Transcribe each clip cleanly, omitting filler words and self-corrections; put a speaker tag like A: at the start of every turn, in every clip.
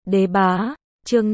A: Đế bá, chương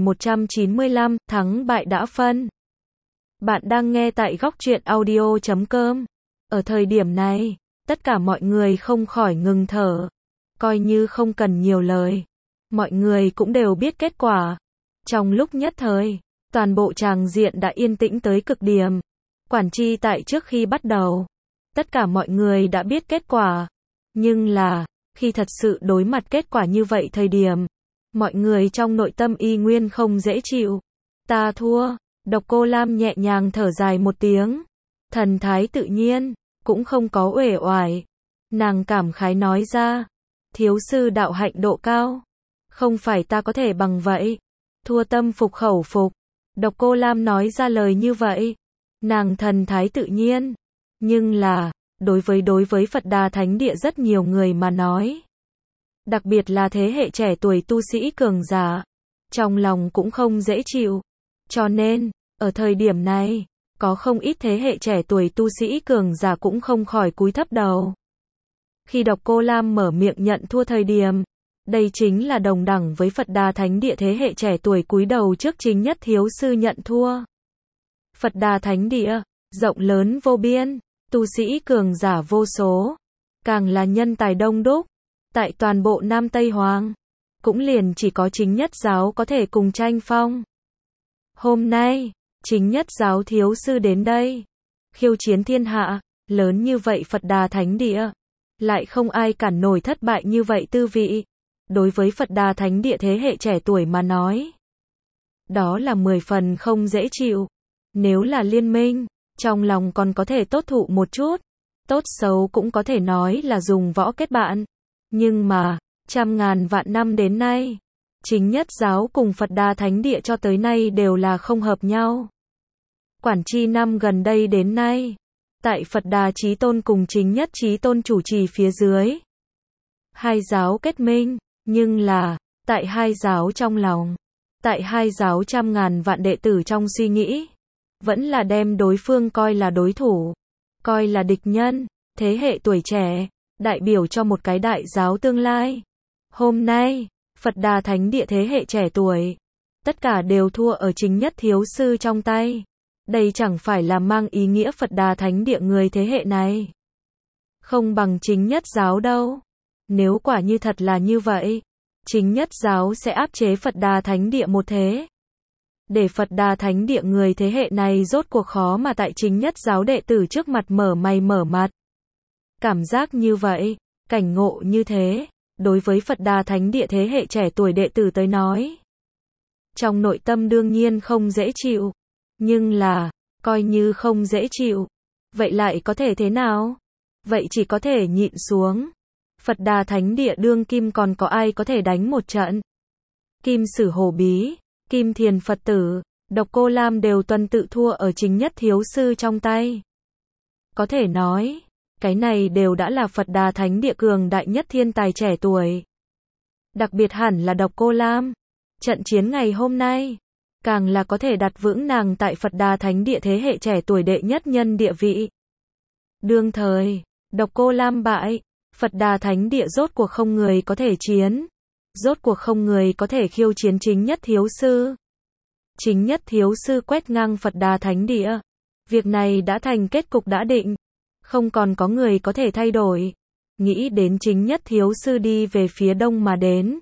A: 5195, thắng bại đã phân. Bạn đang nghe tại góc truyện audio.com. Ở thời điểm này, tất cả mọi người không khỏi ngừng thở. Coi như không cần nhiều lời. Mọi người cũng đều biết kết quả. Trong lúc nhất thời, toàn bộ tràng diện đã yên tĩnh tới cực điểm. Quản tri tại trước khi bắt đầu, tất cả mọi người đã biết kết quả. Nhưng là, khi thật sự đối mặt kết quả như vậy thời điểm, mọi người trong nội tâm y nguyên không dễ chịu. Ta thua. Độc Cô Lam nhẹ nhàng thở dài một tiếng. Thần thái tự nhiên, cũng không có uể oải. Nàng cảm khái nói ra. Thiếu sư đạo hạnh độ cao. Không phải ta có thể bằng vậy. Thua tâm phục khẩu phục. Độc Cô Lam nói ra lời như vậy. Nàng thần thái tự nhiên. Nhưng là, đối với Phật Đà Thánh Địa rất nhiều người mà nói. Đặc biệt là thế hệ trẻ tuổi tu sĩ cường giả. Trong lòng cũng không dễ chịu. Cho nên, ở thời điểm này, có không ít thế hệ trẻ tuổi tu sĩ cường giả cũng không khỏi cúi thấp đầu. Khi Độc Cô Lam mở miệng nhận thua thời điểm, đây chính là đồng đẳng với Phật Đà Thánh Địa thế hệ trẻ tuổi cúi đầu trước chính nhất thiếu sư nhận thua. Phật Đà Thánh Địa, rộng lớn vô biên, tu sĩ cường giả vô số, càng là nhân tài đông đúc, tại toàn bộ Nam Tây Hoàng, cũng liền chỉ có chính nhất giáo có thể cùng tranh phong. Hôm nay, chính nhất giáo thiếu sư đến đây, khiêu chiến thiên hạ, lớn như vậy Phật Đà Thánh Địa, lại không ai cản nổi thất bại như vậy tư vị. Đối với Phật Đà Thánh Địa thế hệ trẻ tuổi mà nói, đó là 10 phần không dễ chịu. Nếu là liên minh, trong lòng còn có thể tốt thụ một chút, tốt xấu cũng có thể nói là dùng võ kết bạn. Nhưng mà, trăm ngàn vạn năm đến nay, chính nhất giáo cùng Phật Đà Thánh Địa cho tới nay đều là không hợp nhau. Quản tri năm gần đây đến nay, tại Phật Đà Chí Tôn cùng chính nhất Chí Tôn chủ trì phía dưới, hai giáo kết minh, nhưng là, tại hai giáo trong lòng, tại hai giáo trăm ngàn vạn đệ tử trong suy nghĩ, vẫn là đem đối phương coi là đối thủ, coi là địch nhân. Thế hệ tuổi trẻ, đại biểu cho một cái đại giáo tương lai. Hôm nay, Phật Đà Thánh Địa thế hệ trẻ tuổi, tất cả đều thua ở chính nhất thiếu sư trong tay. Đây chẳng phải là mang ý nghĩa Phật Đà Thánh Địa người thế hệ này không bằng chính nhất giáo đâu. Nếu quả như thật là như vậy, chính nhất giáo sẽ áp chế Phật Đà Thánh Địa một thế. Để Phật Đà Thánh Địa người thế hệ này rốt cuộc khó mà tại chính nhất giáo đệ tử trước mặt mở mày mở mặt. Cảm giác như vậy, cảnh ngộ như thế, đối với Phật Đà Thánh Địa thế hệ trẻ tuổi đệ tử tới nói, trong nội tâm đương nhiên không dễ chịu. Nhưng là, coi như không dễ chịu, vậy lại có thể thế nào? Vậy chỉ có thể nhịn xuống. Phật Đà Thánh Địa đương kim còn có ai có thể đánh một trận? Kim Sử Hổ Bí, Kim Thiền Phật Tử, Độc Cô Lam đều tuần tự thua ở chính nhất thiếu sư trong tay. Có thể nói, cái này đều đã là Phật Đà Thánh Địa cường đại nhất thiên tài trẻ tuổi. Đặc biệt hẳn là Độc Cô Lam. Trận chiến ngày hôm nay, càng là có thể đặt vững nàng tại Phật Đà Thánh Địa thế hệ trẻ tuổi đệ nhất nhân địa vị. Đương thời, Độc Cô Lam bại, Phật Đà Thánh Địa rốt cuộc không người có thể chiến. Rốt cuộc không người có thể khiêu chiến chính nhất thiếu sư. Chính nhất thiếu sư quét ngang Phật Đà Thánh Địa. Việc này đã thành kết cục đã định. Không còn có người có thể thay đổi. Nghĩ đến chính nhất thiếu sư đi về phía đông mà đến.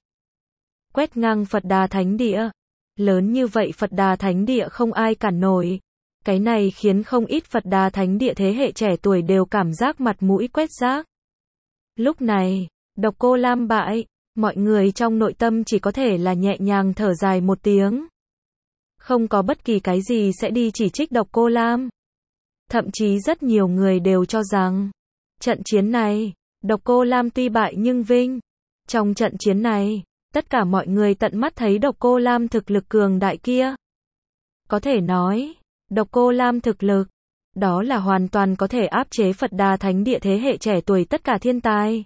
A: Quét ngang Phật Đà Thánh Địa. Lớn như vậy Phật Đà Thánh Địa không ai cản nổi. Cái này khiến không ít Phật Đà Thánh Địa thế hệ trẻ tuổi đều cảm giác mặt mũi quét rác. Lúc này, Độc Cô Lam bại, mọi người trong nội tâm chỉ có thể là nhẹ nhàng thở dài một tiếng. Không có bất kỳ cái gì sẽ đi chỉ trích Độc Cô Lam. Thậm chí rất nhiều người đều cho rằng, trận chiến này, Độc Cô Lam tuy bại nhưng vinh. Trong trận chiến này, tất cả mọi người tận mắt thấy Độc Cô Lam thực lực cường đại kia. Có thể nói, Độc Cô Lam thực lực, đó là hoàn toàn có thể áp chế Phật Đà Thánh Địa thế hệ trẻ tuổi tất cả thiên tài.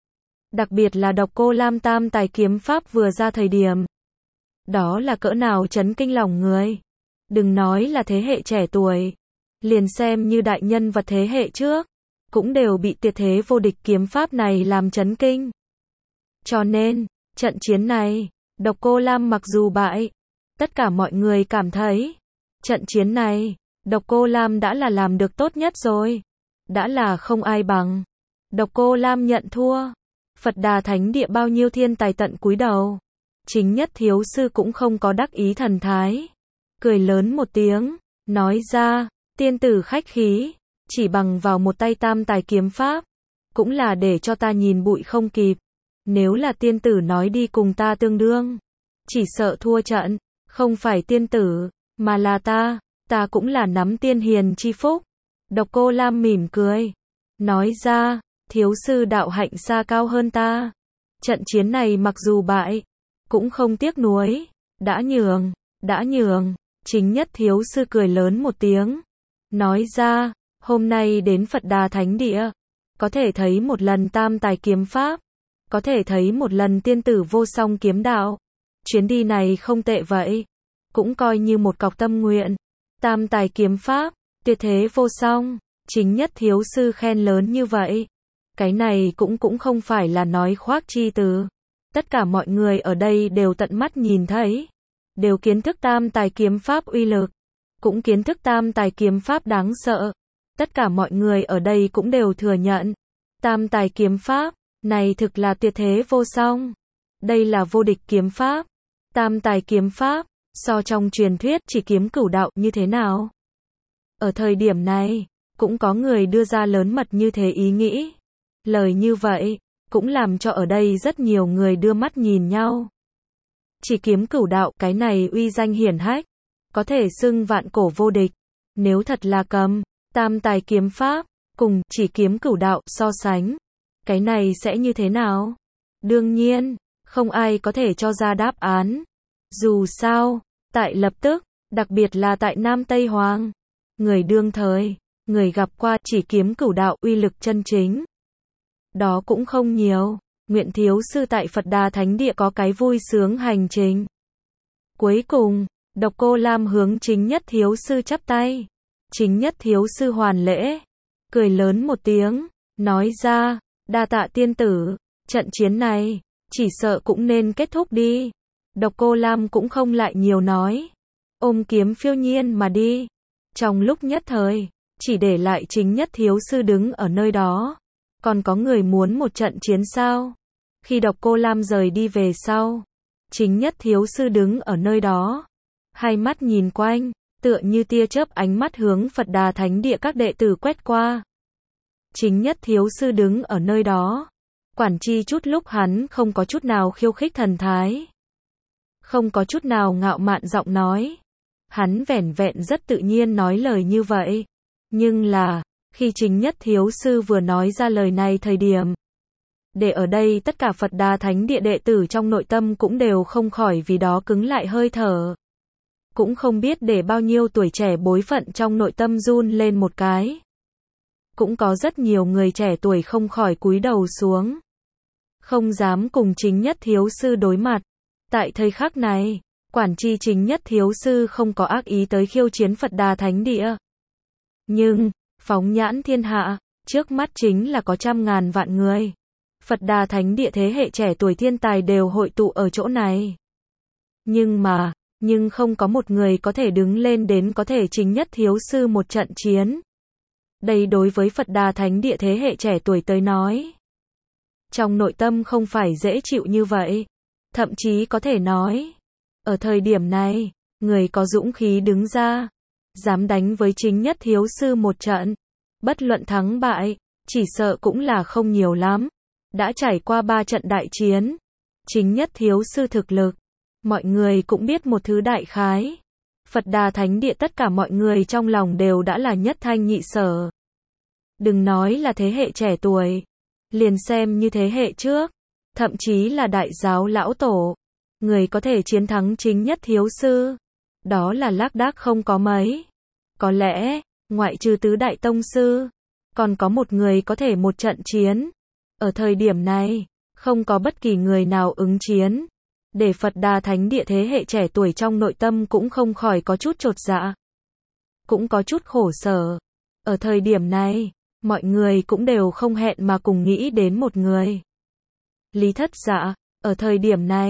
A: Đặc biệt là Độc Cô Lam tam tài kiếm pháp vừa ra thời điểm. Đó là cỡ nào chấn kinh lòng người. Đừng nói là thế hệ trẻ tuổi, liền xem như đại nhân vật thế hệ trước, cũng đều bị tuyệt thế vô địch kiếm pháp này làm chấn kinh. Cho nên, trận chiến này, Độc Cô Lam mặc dù bại, tất cả mọi người cảm thấy, trận chiến này, Độc Cô Lam đã là làm được tốt nhất rồi. Đã là không ai bằng. Độc Cô Lam nhận thua. Phật Đà Thánh Địa bao nhiêu thiên tài tận cúi đầu. Chính Nhất Thiếu Sư cũng không có đắc ý thần thái. Cười lớn một tiếng, nói ra, tiên tử khách khí, chỉ bằng vào một tay tam tài kiếm pháp, cũng là để cho ta nhìn bụi không kịp. Nếu là tiên tử nói đi cùng ta tương đương, chỉ sợ thua trận, không phải tiên tử, mà là ta cũng là nắm tiên hiền chi phúc. Độc Cô Lam mỉm cười, nói ra, thiếu sư đạo hạnh xa cao hơn ta. Trận chiến này mặc dù bại, cũng không tiếc nuối, đã nhường. Chính Nhất Thiếu Sư cười lớn một tiếng, nói ra, hôm nay đến Phật Đà Thánh Địa, có thể thấy một lần tam tài kiếm pháp, có thể thấy một lần tiên tử vô song kiếm đạo. Chuyến đi này không tệ vậy, cũng coi như một cọc tâm nguyện. Tam tài kiếm pháp, tuyệt thế vô song, Chính Nhất Thiếu Sư khen lớn như vậy. Cái này cũng không phải là nói khoác chi từ. Tất cả mọi người ở đây đều tận mắt nhìn thấy, đều kiến thức tam tài kiếm pháp uy lực, cũng kiến thức tam tài kiếm pháp đáng sợ. Tất cả mọi người ở đây cũng đều thừa nhận, tam tài kiếm pháp này thực là tuyệt thế vô song. Đây là vô địch kiếm pháp. Tam tài kiếm pháp, so trong truyền thuyết chỉ kiếm cửu đạo như thế nào? Ở thời điểm này, cũng có người đưa ra lớn mật như thế ý nghĩ. Lời như vậy, cũng làm cho ở đây rất nhiều người đưa mắt nhìn nhau. Chỉ kiếm cửu đạo, cái này uy danh hiển hách, có thể xưng vạn cổ vô địch. Nếu thật là cầm tam tài kiếm pháp cùng chỉ kiếm cửu đạo so sánh, cái này sẽ như thế nào? Đương nhiên, không ai có thể cho ra đáp án. Dù sao, tại lập tức, đặc biệt là tại Nam Tây Hoàng, người đương thời, người gặp qua chỉ kiếm cửu đạo uy lực chân chính, đó cũng không nhiều. Nguyện Thiếu Sư tại Phật Đà Thánh Địa có cái vui sướng hành trình. Cuối cùng, Độc Cô Lam hướng Chính Nhất Thiếu Sư chắp tay. Chính Nhất Thiếu Sư hoàn lễ, cười lớn một tiếng, nói ra, đa tạ tiên tử, trận chiến này, chỉ sợ cũng nên kết thúc đi. Độc Cô Lam cũng không lại nhiều nói, ôm kiếm phiêu nhiên mà đi. Trong lúc nhất thời, chỉ để lại Chính Nhất Thiếu Sư đứng ở nơi đó. Còn có người muốn một trận chiến sao? Khi Độc Cô Lam rời đi về sau, Chính Nhất Thiếu Sư đứng ở nơi đó, hai mắt nhìn quanh, tựa như tia chớp ánh mắt hướng Phật Đà Thánh Địa các đệ tử quét qua. Chính Nhất Thiếu Sư đứng ở nơi đó, quản chi chút lúc hắn không có chút nào khiêu khích thần thái, không có chút nào ngạo mạn giọng nói. Hắn vẻn vẹn rất tự nhiên nói lời như vậy. Nhưng là, khi Chính Nhất Thiếu Sư vừa nói ra lời này thời điểm, để ở đây tất cả Phật Đà Thánh Địa đệ tử trong nội tâm cũng đều không khỏi vì đó cứng lại hơi thở. Cũng không biết để bao nhiêu tuổi trẻ bối phận trong nội tâm run lên một cái. Cũng có rất nhiều người trẻ tuổi không khỏi cúi đầu xuống, không dám cùng Chính Nhất Thiếu Sư đối mặt. Tại thời khắc này, quản chi Chính Nhất Thiếu Sư không có ác ý tới khiêu chiến Phật Đà Thánh Địa. Nhưng, phóng nhãn thiên hạ, trước mắt chính là có trăm ngàn vạn người. Phật Đà Thánh Địa thế hệ trẻ tuổi thiên tài đều hội tụ ở chỗ này. Nhưng không có một người có thể đứng lên đến có thể Chính Nhất Thiếu Sư một trận chiến. Đây đối với Phật Đà Thánh Địa thế hệ trẻ tuổi tới nói, trong nội tâm không phải dễ chịu như vậy. Thậm chí có thể nói, ở thời điểm này, người có dũng khí đứng ra, dám đánh với Chính Nhất Thiếu Sư một trận, bất luận thắng bại, chỉ sợ cũng là không nhiều lắm. Đã trải qua 3 trận đại chiến, Chính Nhất Thiếu Sư thực lực, mọi người cũng biết một thứ đại khái. Phật Đà Thánh Địa tất cả mọi người trong lòng đều đã là nhất thanh nhị sở. Đừng nói là thế hệ trẻ tuổi, liền xem như thế hệ trước, thậm chí là đại giáo lão tổ, người có thể chiến thắng Chính Nhất Thiếu Sư, đó là lác đác không có mấy. Có lẽ, ngoại trừ tứ đại tông sư, còn có một người có thể một trận chiến. Ở thời điểm này, không có bất kỳ người nào ứng chiến. Để Phật Đà Thánh Địa thế hệ trẻ tuổi trong nội tâm cũng không khỏi có chút chột dạ, cũng có chút khổ sở. Ở thời điểm này, mọi người cũng đều không hẹn mà cùng nghĩ đến một người. Lý Thất Dạ. Ở thời điểm này,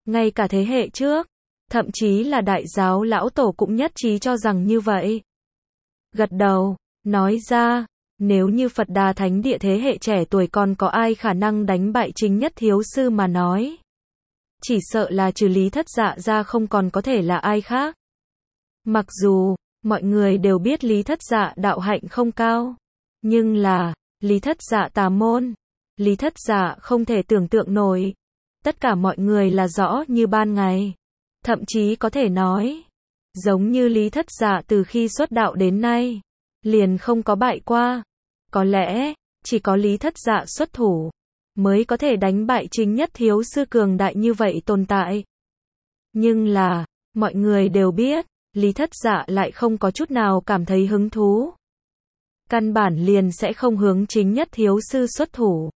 A: Ngay cả thế hệ trước, thậm chí là đại giáo lão tổ cũng nhất trí cho rằng như vậy. Gật đầu, nói ra, nếu như Phật Đà Thánh Địa thế hệ trẻ tuổi còn có ai khả năng đánh bại chính nhất thiếu sư mà nói. Chỉ sợ là trừ Lý Thất Dạ ra không còn có thể là ai khác. Mặc dù, mọi người đều biết Lý Thất Dạ đạo hạnh không cao. Nhưng là, Lý Thất Dạ tà môn. Lý Thất Dạ không thể tưởng tượng nổi. Tất cả mọi người là rõ như ban ngày. Thậm chí có thể nói, giống như Lý Thất Dạ từ khi xuất đạo đến nay, liền không có bại qua. Có lẽ, chỉ có Lý Thất Dạ xuất thủ, mới có thể đánh bại chính nhất thiếu sư cường đại như vậy tồn tại. Nhưng là, mọi người đều biết, Lý Thất Dạ lại không có chút nào cảm thấy hứng thú. Căn bản liền sẽ không hướng chính nhất thiếu sư xuất thủ.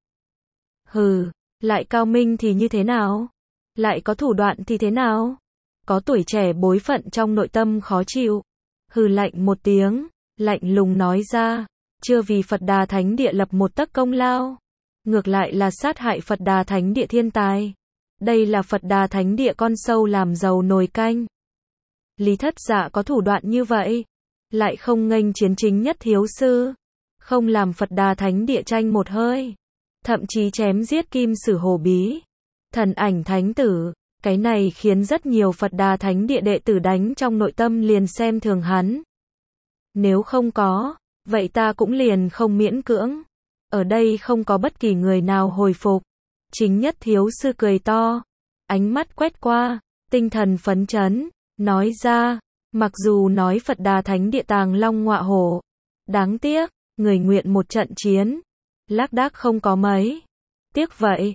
A: Hừ, lại cao minh thì như thế nào? Lại có thủ đoạn thì thế nào? Có tuổi trẻ bối phận trong nội tâm khó chịu. Hừ lạnh một tiếng, lạnh lùng nói ra, chưa vì Phật Đà Thánh Địa lập một tấc công lao. Ngược lại là sát hại Phật Đà Thánh Địa thiên tài. Đây là Phật Đà Thánh Địa con sâu làm giàu nồi canh. Lý Thất Dạ có thủ đoạn như vậy, lại không nghênh chiến chính nhất thiếu sư, không làm Phật Đà Thánh Địa tranh một hơi, thậm chí chém giết Kim Sử Hồ Bí, Thần Ảnh Thánh Tử, cái này khiến rất nhiều Phật Đà Thánh Địa đệ tử đánh trong nội tâm liền xem thường hắn. Nếu không có, vậy ta cũng liền không miễn cưỡng. Ở đây không có bất kỳ người nào hồi phục. Chính nhất thiếu sư cười to, ánh mắt quét qua, tinh thần phấn chấn, nói ra, mặc dù nói Phật Đà Thánh Địa tàng long ngọa hổ, đáng tiếc, người nguyện một trận chiến, lác đác không có mấy. Tiếc vậy,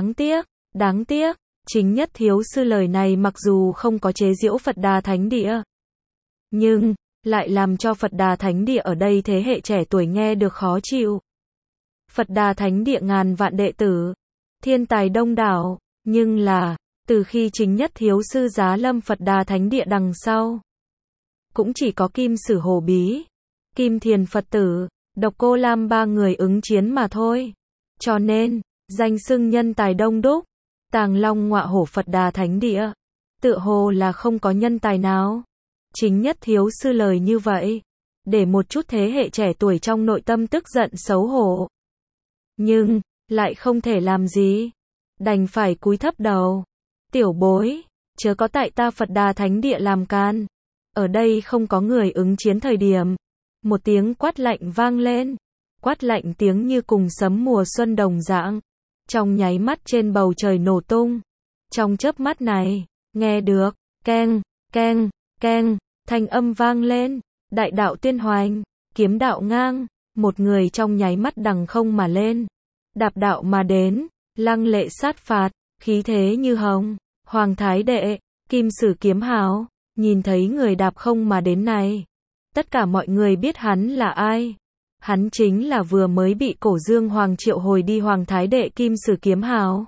A: đáng tiếc, chính nhất thiếu sư lời này mặc dù không có chế giễu Phật Đà Thánh Địa, nhưng, lại làm cho Phật Đà Thánh Địa ở đây thế hệ trẻ tuổi nghe được khó chịu. Phật Đà Thánh Địa ngàn vạn đệ tử, thiên tài đông đảo, nhưng là, từ khi chính nhất thiếu sư giá lâm Phật Đà Thánh Địa đằng sau, cũng chỉ có Kim Sử Hồ Bí, Kim Thiền Phật Tử, Độc Cô Lam ba người ứng chiến mà thôi. Cho nên, danh xưng nhân tài đông đúc, tàng long ngọa hổ Phật Đà Thánh Địa, tựa hồ là không có nhân tài nào. Chính nhất thiếu sư lời như vậy, để một chút thế hệ trẻ tuổi trong nội tâm tức giận xấu hổ. Nhưng, lại không thể làm gì, đành phải cúi thấp đầu. Tiểu bối, chớ có tại ta Phật Đà Thánh Địa làm can. Ở đây không có người ứng chiến thời điểm. Một tiếng quát lạnh vang lên. Quát lạnh tiếng như cùng sấm mùa xuân đồng dạng. Trong nháy mắt trên bầu trời nổ tung. Trong chớp mắt này, nghe được, keng, keng, keng, thanh âm vang lên. Đại đạo tuyên hoành, kiếm đạo ngang. Một người trong nháy mắt đằng không mà lên. Đạp đạo mà đến, lăng lệ sát phạt, khí thế như hồng. Hoàng Thái Đệ, Kim Sử Kiếm Hào, nhìn thấy người đạp không mà đến này. Tất cả mọi người biết hắn là ai. Hắn chính là vừa mới bị Cổ Dương Hoàng triệu hồi đi Hoàng Thái Đệ Kim Sử Kiếm Hào.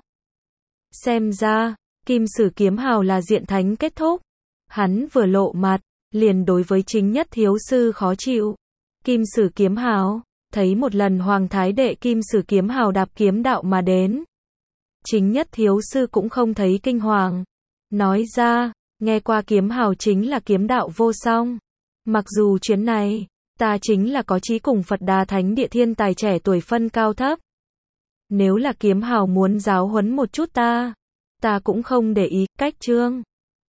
A: Xem ra, Kim Sử Kiếm Hào là diện thánh kết thúc. Hắn vừa lộ mặt, liền đối với chính nhất thiếu sư khó chịu. Kim Sử Kiếm Hào, thấy một lần Hoàng Thái Đệ Kim Sử Kiếm Hào đạp kiếm đạo mà đến. Chính nhất thiếu sư cũng không thấy kinh hoàng. Nói ra, nghe qua kiếm hào chính là kiếm đạo vô song. Mặc dù chuyến này, ta chính là có chí cùng Phật Đà Thánh Địa thiên tài trẻ tuổi phân cao thấp. Nếu là kiếm hào muốn giáo huấn một chút ta cũng không để ý, cách chương.